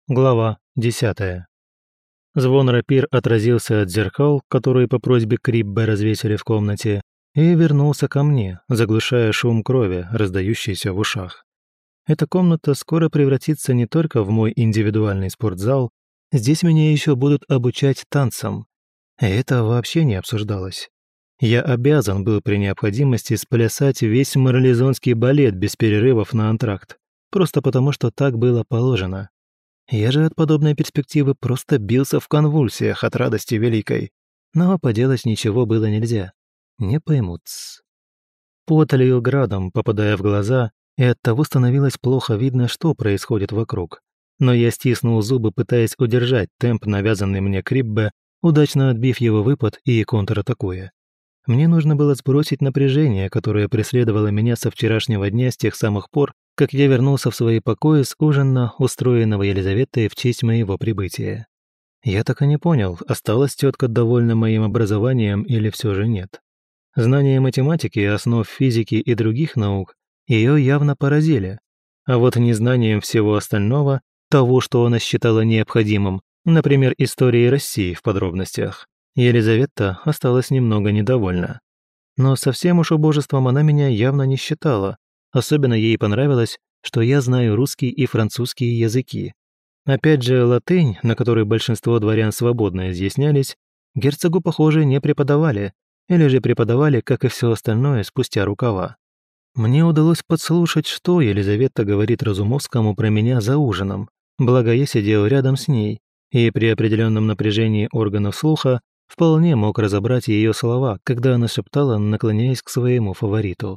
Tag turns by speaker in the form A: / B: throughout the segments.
A: Глава 10. Звон рапир отразился от зеркал, которые по просьбе Криббе развесили в комнате, и вернулся ко мне, заглушая шум крови, раздающийся в ушах. Эта комната скоро превратится не только в мой индивидуальный спортзал, здесь меня еще будут обучать танцам. И это вообще не обсуждалось. Я обязан был при необходимости сплясать весь марлезонский балет без перерывов на антракт, просто потому что так было положено. Я же от подобной перспективы просто бился в конвульсиях от радости великой. Но поделать ничего было нельзя. Не поймут-с. Пот лил градом, попадая в глаза, и оттого становилось плохо видно, что происходит вокруг. Но я стиснул зубы, пытаясь удержать темп, навязанный мне Криббе, удачно отбив его выпад и контратакуя. Мне нужно было сбросить напряжение, которое преследовало меня со вчерашнего дня с тех самых пор, как я вернулся в свои покои с ужина, устроенного Елизаветой в честь моего прибытия. Я так и не понял, осталась тетка довольна моим образованием или все же нет. Знания математики, основ физики и других наук ее явно поразили. А вот незнанием всего остального, того, что она считала необходимым, например, истории России в подробностях, Елизавета осталась немного недовольна. Но совсем уж убожеством она меня явно не считала. Особенно ей понравилось, что я знаю русский и французский языки. Опять же, латынь, на которой большинство дворян свободно изъяснялись, герцогу, похоже, не преподавали, или же преподавали, как и все остальное, спустя рукава. Мне удалось подслушать, что Елизавета говорит Разумовскому про меня за ужином, благо я сидел рядом с ней, и при определенном напряжении органов слуха вполне мог разобрать ее слова, когда она шептала, наклоняясь к своему фавориту.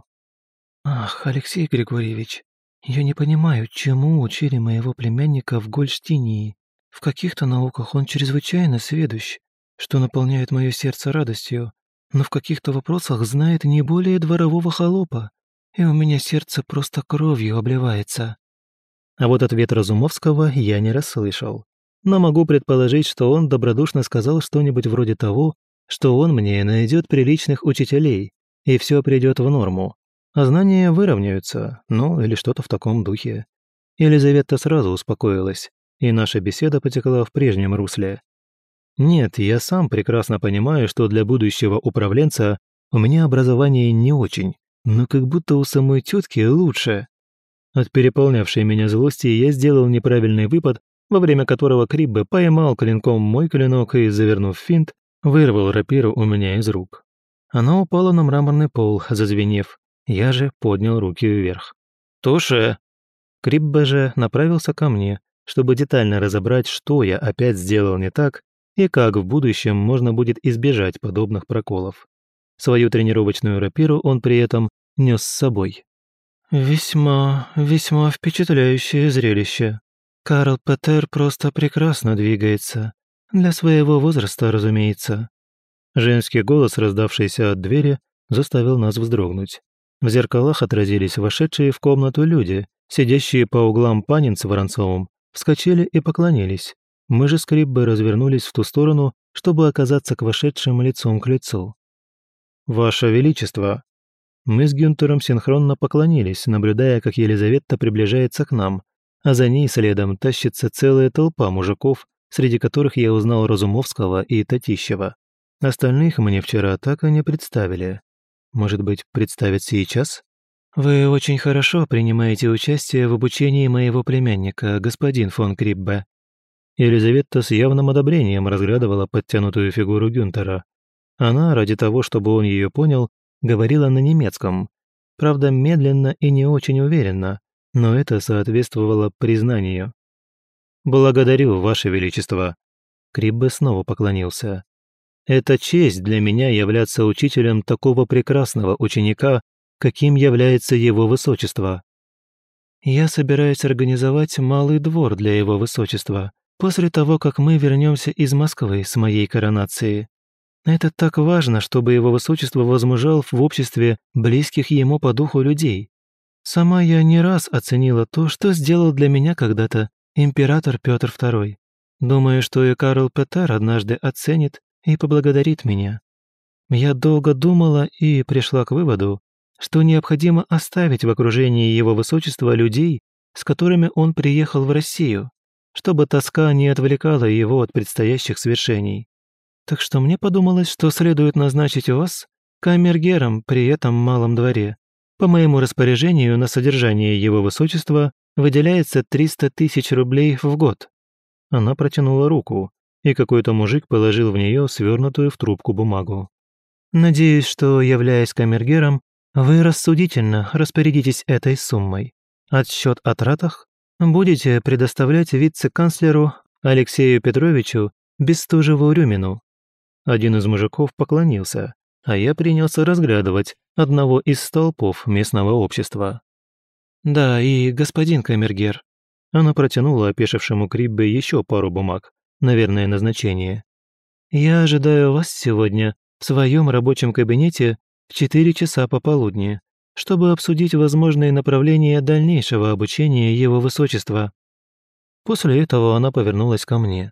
A: «Ах, Алексей Григорьевич, я не понимаю, чему учили моего племянника в Гольштинии. В каких-то науках он чрезвычайно сведущ, что наполняет мое сердце радостью, но в каких-то вопросах знает не более дворового холопа, и у меня сердце просто кровью обливается». А вот ответ Разумовского я не расслышал. Но могу предположить, что он добродушно сказал что-нибудь вроде того, что он мне найдет приличных учителей, и все придет в норму. А знания выровняются, ну или что-то в таком духе. Елизавета сразу успокоилась, и наша беседа потекла в прежнем русле. Нет, я сам прекрасно понимаю, что для будущего управленца у меня образование не очень, но как будто у самой тетки лучше. От переполнявшей меня злости я сделал неправильный выпад, во время которого Криббе поймал клинком мой клинок и, завернув финт, вырвал рапиру у меня из рук. Она упала на мраморный пол, зазвенев. Я же поднял руки вверх. «Туше!» Криббе же направился ко мне, чтобы детально разобрать, что я опять сделал не так и как в будущем можно будет избежать подобных проколов. Свою тренировочную рапиру он при этом нес с собой. «Весьма, весьма впечатляющее зрелище. Карл Петер просто прекрасно двигается. Для своего возраста, разумеется». Женский голос, раздавшийся от двери, заставил нас вздрогнуть. В зеркалах отразились вошедшие в комнату люди, сидящие по углам Панин с Воронцовым, вскочили и поклонились. Мы же с Криббой развернулись в ту сторону, чтобы оказаться к вошедшим лицом к лицу. «Ваше Величество!» Мы с Гюнтером синхронно поклонились, наблюдая, как Елизавета приближается к нам, а за ней следом тащится целая толпа мужиков, среди которых я узнал Разумовского и Татищева. Остальных мне вчера так и не представили. Может быть, представят сейчас? «Вы очень хорошо принимаете участие в обучении моего племянника, господин фон Криббе». Елизавета с явным одобрением разглядывала подтянутую фигуру Гюнтера. Она, ради того, чтобы он ее понял, говорила на немецком. Правда, медленно и не очень уверенно, но это соответствовало признанию. «Благодарю, Ваше Величество». Криббе снова поклонился. «Это честь для меня являться учителем такого прекрасного ученика, каким является его высочество». «Я собираюсь организовать малый двор для его высочества, после того, как мы вернемся из Москвы с моей коронацией. Это так важно, чтобы его высочество возмужал в обществе близких ему по духу людей. Сама я не раз оценила то, что сделал для меня когда-то император Петр II. Думаю, что и Карл Петер однажды оценит и поблагодарит меня. Я долго думала и пришла к выводу, что необходимо оставить в окружении его высочества людей, с которыми он приехал в Россию, чтобы тоска не отвлекала его от предстоящих свершений. Так что мне подумалось, что следует назначить вас камергером при этом малом дворе. По моему распоряжению на содержание его высочества выделяется 300 тысяч рублей в год». Она протянула руку, и какой-то мужик положил в нее свернутую в трубку бумагу. «Надеюсь, что, являясь камергером, вы рассудительно распорядитесь этой суммой. Отсчет о тратах будете предоставлять вице-канцлеру Алексею Петровичу Бестужеву-Рюмину». Один из мужиков поклонился, а я принялся разглядывать одного из столпов местного общества. «Да, и господин камергер». Она протянула опешившему Криббе еще пару бумаг, наверное, назначение. «Я ожидаю вас сегодня в своем рабочем кабинете в 4 часа пополудни, чтобы обсудить возможные направления дальнейшего обучения его высочества». После этого она повернулась ко мне.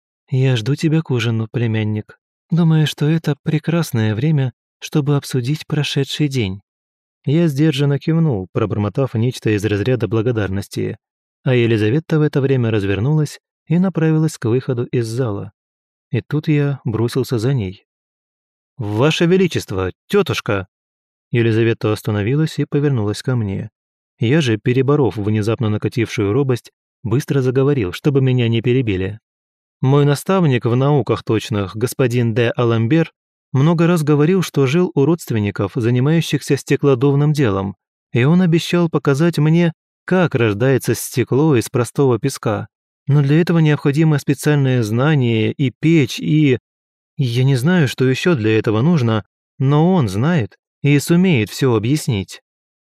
A: «Я жду тебя к ужину, племянник. Думаю, что это прекрасное время, чтобы обсудить прошедший день». Я сдержанно кивнул, пробормотав нечто из разряда благодарности, а Елизавета в это время развернулась и направилась к выходу из зала. И тут я бросился за ней. «Ваше Величество, тетушка!» Елизавета остановилась и повернулась ко мне. Я же, переборов внезапно накатившую робость, быстро заговорил, чтобы меня не перебили. «Мой наставник в науках точных, господин де Аламбер, много раз говорил, что жил у родственников, занимающихся стеклодувным делом, и он обещал показать мне, как рождается стекло из простого песка. Но для этого необходимо специальное знание и печь, и... Я не знаю, что еще для этого нужно, но он знает и сумеет все объяснить».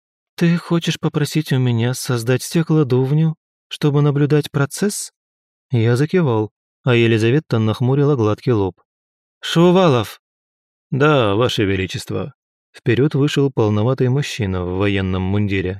A: «Ты хочешь попросить у меня создать стеклодувню, чтобы наблюдать процесс?» Я закивал, а Елизавета нахмурила гладкий лоб. «Шувалов!» «Да, Ваше Величество». Вперед вышел полноватый мужчина в военном мундире.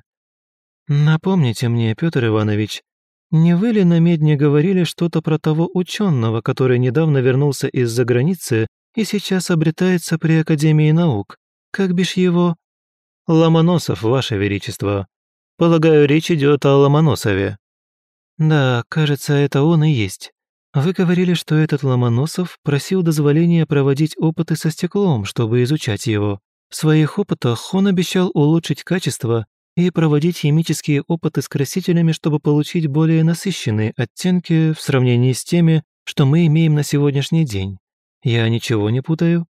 A: «Напомните мне, Петр Иванович, не вы ли на медне говорили что-то про того ученого, который недавно вернулся из-за границы и сейчас обретается при Академии наук? Как бишь его?» «Ломоносов, Ваше Величество. Полагаю, речь идет о Ломоносове». «Да, кажется, это он и есть. Вы говорили, что этот Ломоносов просил дозволения проводить опыты со стеклом, чтобы изучать его. В своих опытах он обещал улучшить качество и проводить химические опыты с красителями, чтобы получить более насыщенные оттенки в сравнении с теми, что мы имеем на сегодняшний день. Я ничего не путаю?»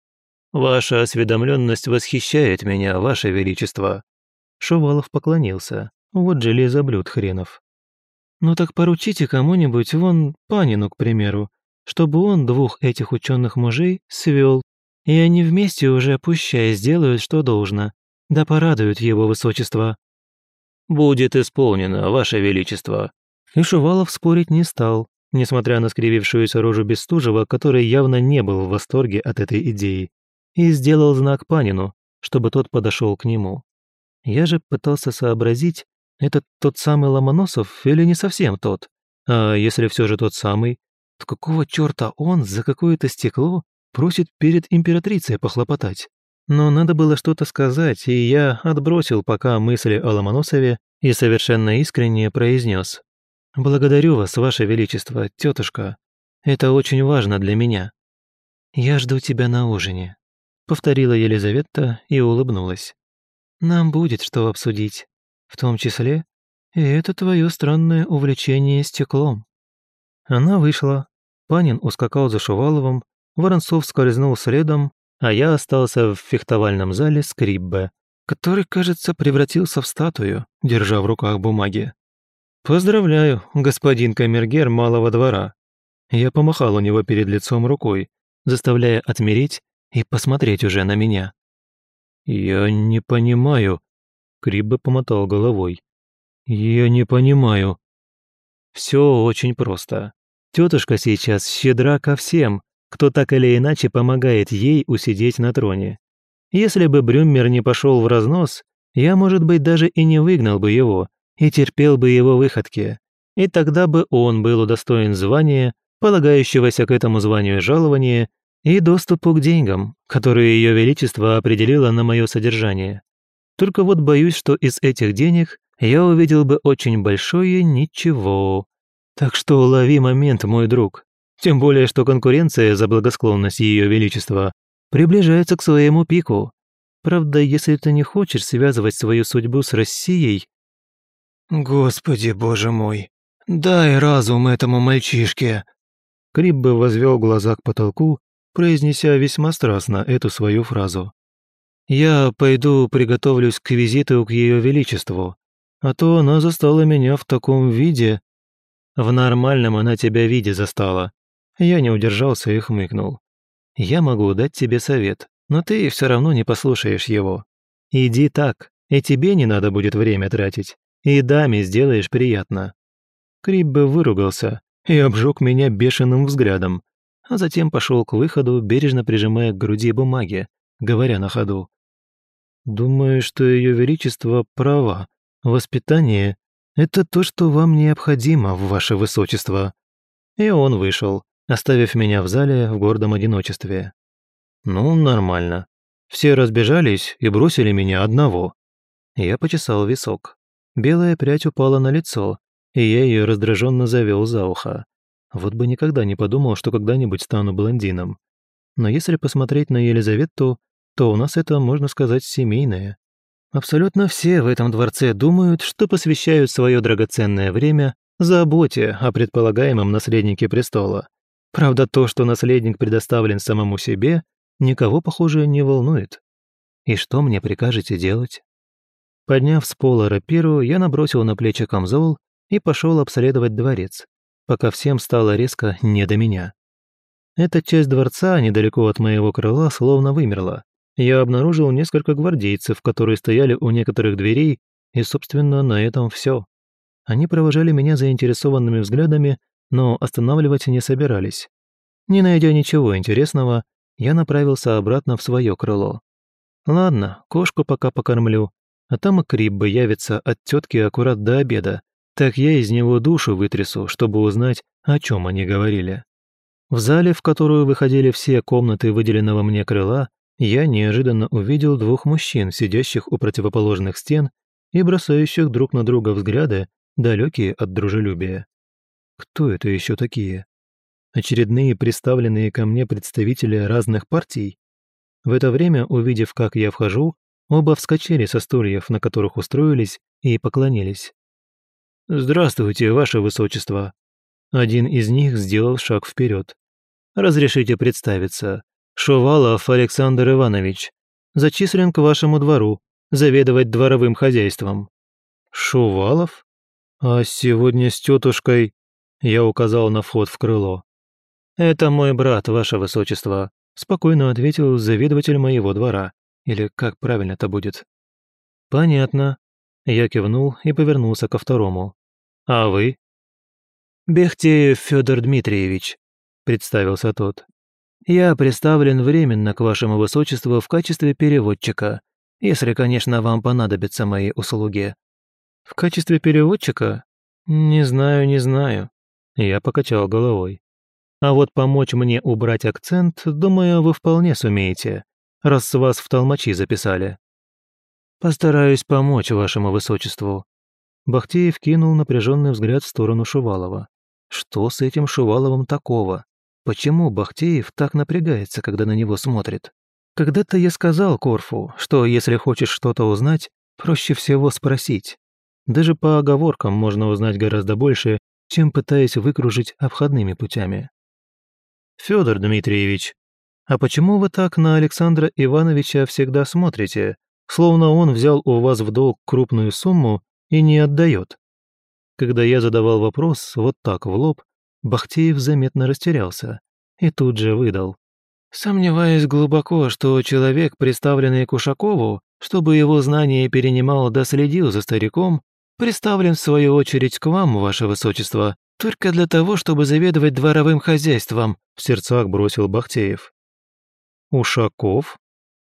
A: «Ваша осведомленность восхищает меня, Ваше Величество». Шувалов поклонился. Вот же лизоблюд хренов. «Ну так поручите кому-нибудь, вон Панину, к примеру, чтобы он двух этих ученых мужей свел, и они вместе уже пущай сделают, что должно, да порадуют его высочество». «Будет исполнено, Ваше Величество». И Шувалов спорить не стал, несмотря на скривившуюся рожу Бестужева, который явно не был в восторге от этой идеи, и сделал знак Панину, чтобы тот подошел к нему. Я же пытался сообразить, это тот самый Ломоносов или не совсем тот? А если все же тот самый, то какого черта он за какое-то стекло просит перед императрицей похлопотать? Но надо было что-то сказать, и я отбросил пока мысли о Ломоносове и совершенно искренне произнес: «Благодарю вас, Ваше Величество, тетушка. Это очень важно для меня». «Я жду тебя на ужине», — повторила Елизавета и улыбнулась. «Нам будет что обсудить. В том числе и это твое странное увлечение стеклом». Она вышла, Панин ускакал за Шуваловым, Воронцов скользнул следом, а я остался в фехтовальном зале с Криббе, который, кажется, превратился в статую, держа в руках бумаги. «Поздравляю, господин камергер малого двора». Я помахал у него перед лицом рукой, заставляя отмереть и посмотреть уже на меня. «Я не понимаю», Криббе помотал головой. «Я не понимаю». «Все очень просто. Тетушка сейчас щедра ко всем, кто так или иначе помогает ей усидеть на троне. Если бы Брюммер не пошел в разнос, я, может быть, даже и не выгнал бы его, и терпел бы его выходки. И тогда бы он был удостоен звания, полагающегося к этому званию жалования, и доступу к деньгам, которые Ее Величество определило на мое содержание. Только вот боюсь, что из этих денег я увидел бы очень большое ничего. Так что лови момент, мой друг. Тем более, что конкуренция за благосклонность Ее Величества приближается к своему пику. Правда, если ты не хочешь связывать свою судьбу с Россией... Господи, боже мой, дай разум этому мальчишке. Криббе возвел глаза к потолку, произнеся весьма страстно эту свою фразу. «Я пойду приготовлюсь к визиту к Ее Величеству, а то она застала меня в таком виде...» «В нормальном она тебя виде застала». Я не удержался и хмыкнул. «Я могу дать тебе совет, но ты все равно не послушаешь его. Иди так, и тебе не надо будет время тратить, и даме сделаешь приятно». Криббе выругался и обжег меня бешеным взглядом, а затем пошел к выходу, бережно прижимая к груди бумаги, говоря на ходу. «Думаю, что Ее Величество права. Воспитание – это то, что вам необходимо, Ваше Высочество». И он вышел, оставив меня в зале в гордом одиночестве. «Ну, нормально. Все разбежались и бросили меня одного». Я почесал висок. Белая прядь упала на лицо, и я ее раздраженно завел за ухо. Вот бы никогда не подумал, что когда-нибудь стану блондином. Но если посмотреть на Елизавету, то у нас это, можно сказать, семейное. Абсолютно все в этом дворце думают, что посвящают свое драгоценное время заботе о предполагаемом наследнике престола. Правда, то, что наследник предоставлен самому себе, никого, похоже, не волнует. И что мне прикажете делать? Подняв с пола рапиру, я набросил на плечи камзол и пошел обследовать дворец, пока всем стало резко не до меня. Эта часть дворца, недалеко от моего крыла, словно вымерла. Я обнаружил несколько гвардейцев, которые стояли у некоторых дверей, и, собственно, на этом все. Они провожали меня заинтересованными взглядами, но останавливать не собирались. Не найдя ничего интересного, я направился обратно в свое крыло. Ладно, кошку пока покормлю, а там и Криббе явится от тетки аккурат до обеда, так я из него душу вытрясу, чтобы узнать, о чем они говорили. В зале, в которую выходили все комнаты выделенного мне крыла, я неожиданно увидел двух мужчин, сидящих у противоположных стен и бросающих друг на друга взгляды, далекие от дружелюбия. Кто это еще такие? Очередные представленные ко мне представители разных партий? В это время, увидев, как я вхожу, оба вскочили со стульев, на которых устроились, и поклонились. «Здравствуйте, Ваше Высочество!» Один из них сделал шаг вперед. «Разрешите представиться. Шувалов Александр Иванович. Зачислен к вашему двору, заведовать дворовым хозяйством». «Шувалов? А сегодня с тетушкой...» Я указал на вход в крыло. «Это мой брат, Ваше Высочество», — спокойно ответил заведователь моего двора. Или как правильно-то будет? «Понятно». Я кивнул и повернулся ко второму. «А вы?» «Бехтеев Федор Дмитриевич», — представился тот. «Я представлен временно к вашему высочеству в качестве переводчика, если, конечно, вам понадобятся мои услуги». «В качестве переводчика? Не знаю, не знаю». Я покачал головой. «А вот помочь мне убрать акцент, думаю, вы вполне сумеете, раз вас в толмачи записали». «Постараюсь помочь вашему высочеству». Бахтеев кинул напряженный взгляд в сторону Шувалова. Что с этим Шуваловым такого? Почему Бахтеев так напрягается, когда на него смотрит? Когда-то я сказал Корфу, что если хочешь что-то узнать, проще всего спросить. Даже по оговоркам можно узнать гораздо больше, чем пытаясь выкружить обходными путями. «Федор Дмитриевич, а почему вы так на Александра Ивановича всегда смотрите, словно он взял у вас в долг крупную сумму и не отдает?» Когда я задавал вопрос вот так в лоб, Бахтеев заметно растерялся и тут же выдал. «Сомневаюсь глубоко, что человек, представленный к Ушакову, чтобы его знания перенимал да следил за стариком, представлен в свою очередь к вам, ваше высочество, только для того, чтобы заведовать дворовым хозяйством», в сердцах бросил Бахтеев. «Ушаков?»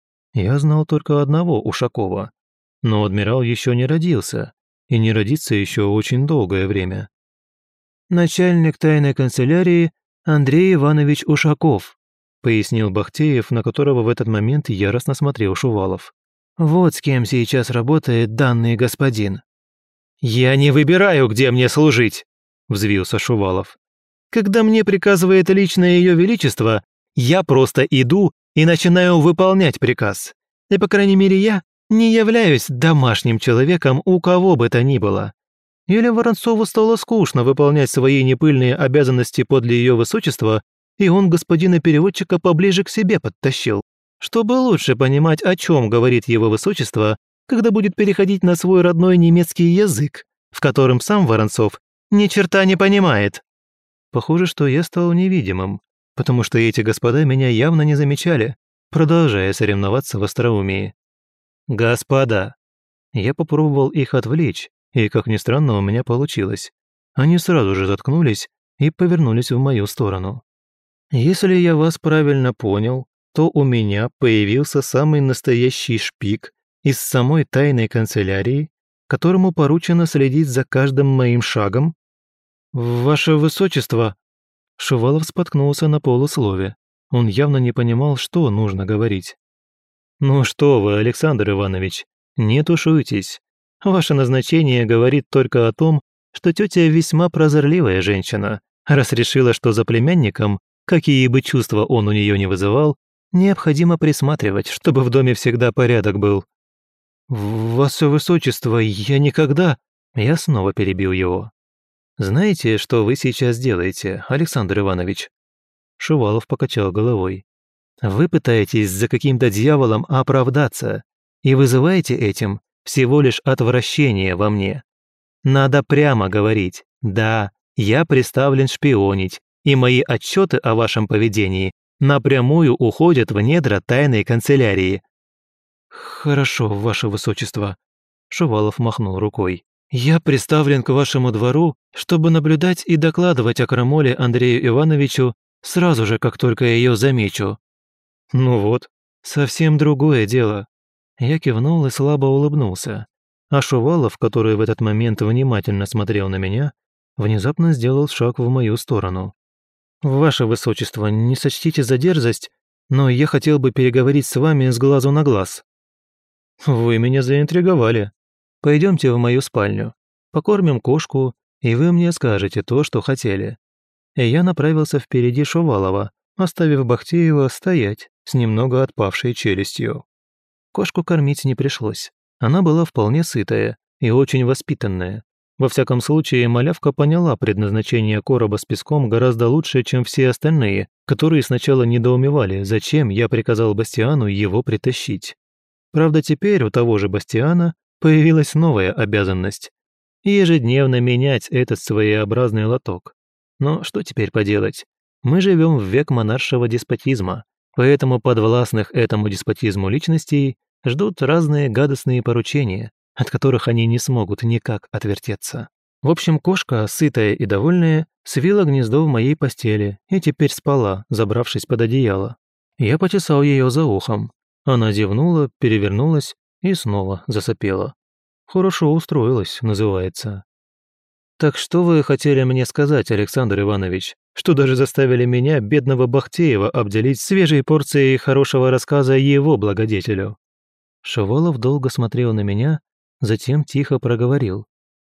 A: Я знал только одного Ушакова, но адмирал еще не родился, и не родится еще очень долгое время. «Начальник тайной канцелярии Андрей Иванович Ушаков», пояснил Бахтеев, на которого в этот момент яростно смотрел Шувалов. «Вот с кем сейчас работает данный господин». «Я не выбираю, где мне служить!» взвился Шувалов. «Когда мне приказывает личное Ее Величество, я просто иду и начинаю выполнять приказ. И, по крайней мере, я не являюсь домашним человеком у кого бы то ни было. Или Воронцову стало скучно выполнять свои непыльные обязанности подле Ее Высочества, и он господина переводчика поближе к себе подтащил, чтобы лучше понимать, о чем говорит Его Высочество, когда будет переходить на свой родной немецкий язык, в котором сам Воронцов ни черта не понимает». Похоже, что я стал невидимым, потому что эти господа меня явно не замечали, продолжая соревноваться в остроумии. «Господа!» Я попробовал их отвлечь, и, как ни странно, у меня получилось. Они сразу же заткнулись и повернулись в мою сторону. «Если я вас правильно понял, то у меня появился самый настоящий шпик из самой тайной канцелярии, которому поручено следить за каждым моим шагом?» «Ваше Высочество!» Шувалов споткнулся на полуслове. Он явно не понимал, что нужно говорить. «Ну что вы, Александр Иванович, не тушуйтесь. Ваше назначение говорит только о том, что тетя весьма прозорливая женщина, раз решила, что за племянником, какие бы чувства он у нее не вызывал, необходимо присматривать, чтобы в доме всегда порядок был». «Ваше Высочество, я никогда...» Я снова перебил его. «Знаете, что вы сейчас делаете, Александр Иванович?» Шувалов покачал головой. «Вы пытаетесь за каким-то дьяволом оправдаться и вызываете этим всего лишь отвращение во мне. Надо прямо говорить: да, я приставлен шпионить, и мои отчеты о вашем поведении напрямую уходят в недра тайной канцелярии». «Хорошо, ваше Высочество», — Шувалов махнул рукой. «Я приставлен к вашему двору, чтобы наблюдать и докладывать о крамоле Андрею Ивановичу сразу же, как только ее замечу». «Ну вот, совсем другое дело». Я кивнул и слабо улыбнулся. А Шувалов, который в этот момент внимательно смотрел на меня, внезапно сделал шаг в мою сторону. «Ваше Высочество, не сочтите за дерзость, но я хотел бы переговорить с вами с глазу на глаз». «Вы меня заинтриговали. Пойдемте в мою спальню, покормим кошку, и вы мне скажете то, что хотели». И я направился впереди Шувалова, оставив Бахтеева стоять с немного отпавшей челюстью. Кошку кормить не пришлось. Она была вполне сытая и очень воспитанная. Во всяком случае, малявка поняла предназначение короба с песком гораздо лучше, чем все остальные, которые сначала недоумевали, зачем я приказал Бастиану его притащить. Правда, теперь у того же Бастиана появилась новая обязанность – ежедневно менять этот своеобразный лоток. Но что теперь поделать? Мы живем в век монаршего деспотизма, поэтому подвластных этому деспотизму личностей ждут разные гадостные поручения, от которых они не смогут никак отвертеться. В общем, кошка, сытая и довольная, свила гнездо в моей постели и теперь спала, забравшись под одеяло. Я почесал ее за ухом. Она зевнула, перевернулась и снова засопела. «Хорошо устроилась», называется. «Так что вы хотели мне сказать, Александр Иванович, что даже заставили меня, бедного Бахтеева, обделить свежей порцией хорошего рассказа его благодетелю?» Шувалов долго смотрел на меня, затем тихо проговорил.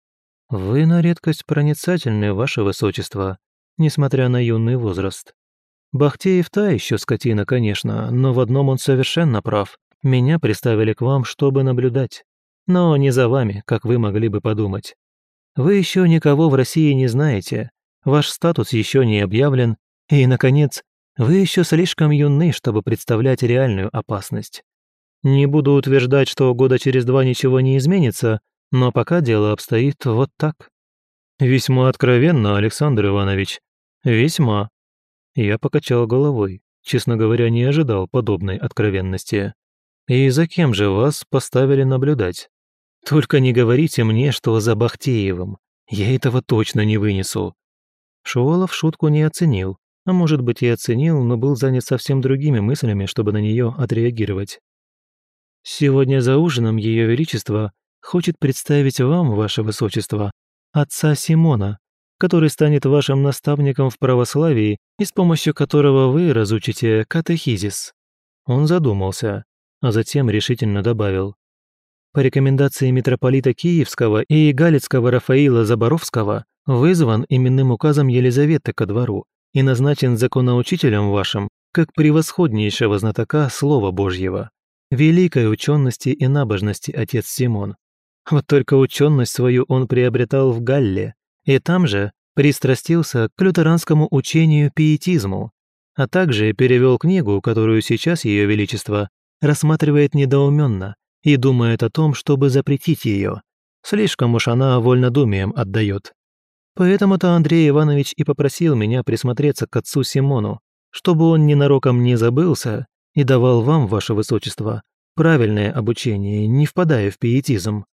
A: «Вы на редкость проницательны, ваше Высочество, несмотря на юный возраст. Бахтеев та еще скотина, конечно, но в одном он совершенно прав. Меня приставили к вам, чтобы наблюдать. Но не за вами, как вы могли бы подумать. Вы еще никого в России не знаете, ваш статус еще не объявлен, и, наконец, вы еще слишком юны, чтобы представлять реальную опасность. Не буду утверждать, что года через 2 ничего не изменится, но пока дело обстоит вот так». «Весьма откровенно, Александр Иванович, весьма». Я покачал головой, честно говоря, не ожидал подобной откровенности. «И за кем же вас поставили наблюдать? Только не говорите мне, что за Бахтеевым. Я этого точно не вынесу». Шувалов шутку не оценил, а может быть и оценил, но был занят совсем другими мыслями, чтобы на нее отреагировать. «Сегодня за ужином Ее Величество хочет представить вам, ваше Высочество, отца Симона, который станет вашим наставником в православии и с помощью которого вы разучите катехизис». Он задумался, а затем решительно добавил. «По рекомендации митрополита Киевского и Галицкого Рафаила Заборовского Вызван именным указом Елизаветы ко двору и назначен законоучителем вашим, как превосходнейшего знатока Слова Божьего. Великой учености и набожности отец Симон. Вот только ученость свою он приобретал в Галле, и там же пристрастился к лютеранскому учению пиетизму, а также перевел книгу, которую сейчас Ее Величество рассматривает недоуменно и думает о том, чтобы запретить ее. Слишком уж она вольнодумием отдает. Поэтому-то Андрей Иванович и попросил меня присмотреться к отцу Симону, чтобы он ненароком не забылся и давал вам, ваше высочество, правильное обучение, не впадая в пиетизм».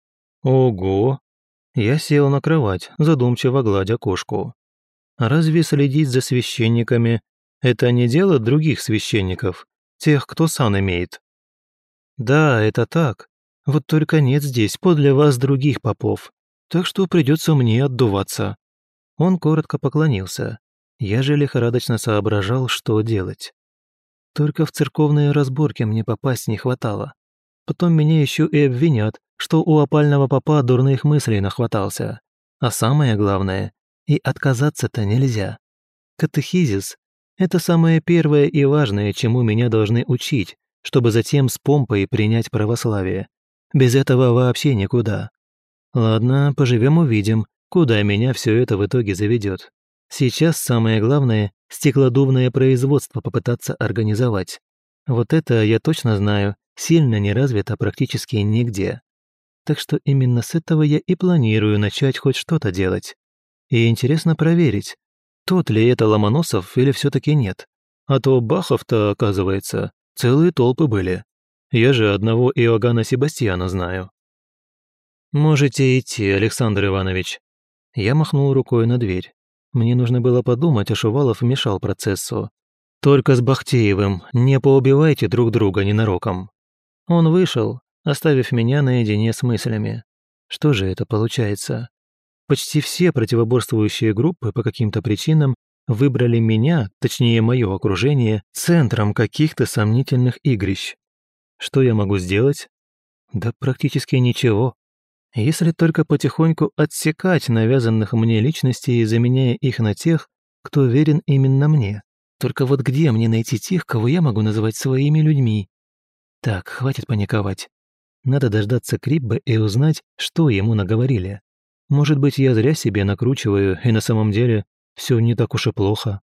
A: «Ого!» Я сел на кровать, задумчиво гладя кошку. «Разве следить за священниками – это не дело других священников, тех, кто сан имеет?» «Да, это так. Вот только нет здесь подле вас других попов, так что придется мне отдуваться». Он коротко поклонился. Я же лихорадочно соображал, что делать. Только в церковные разборки мне попасть не хватало. Потом меня еще и обвинят, что у опального попа дурных мыслей нахватался. А самое главное, и отказаться-то нельзя. Катехизис – это самое первое и важное, чему меня должны учить, чтобы затем с помпой принять православие. Без этого вообще никуда. Ладно, поживем-увидим, куда меня все это в итоге заведет. Сейчас самое главное – стеклодувное производство попытаться организовать. Вот это, я точно знаю, сильно не развито практически нигде. Так что именно с этого я и планирую начать хоть что-то делать. И интересно проверить, тот ли это Ломоносов или все-таки нет. А то Бахов-то, оказывается, целые толпы были. Я же одного Иоганна Себастьяна знаю. «Можете идти, Александр Иванович». Я махнул рукой на дверь. Мне нужно было подумать, а Шувалов мешал процессу. «Только с Бахтеевым не поубивайте друг друга ненароком». Он вышел, оставив меня наедине с мыслями. Что же это получается? Почти все противоборствующие группы по каким-то причинам выбрали меня, точнее мое окружение, центром каких-то сомнительных игрищ. Что я могу сделать? Да практически ничего. Если только потихоньку отсекать навязанных мне личностей, заменяя их на тех, кто верен именно мне. Только вот где мне найти тех, кого я могу называть своими людьми? Так, хватит паниковать. Надо дождаться Криббе и узнать, что ему наговорили. Может быть, я зря себе накручиваю, и на самом деле все не так уж и плохо.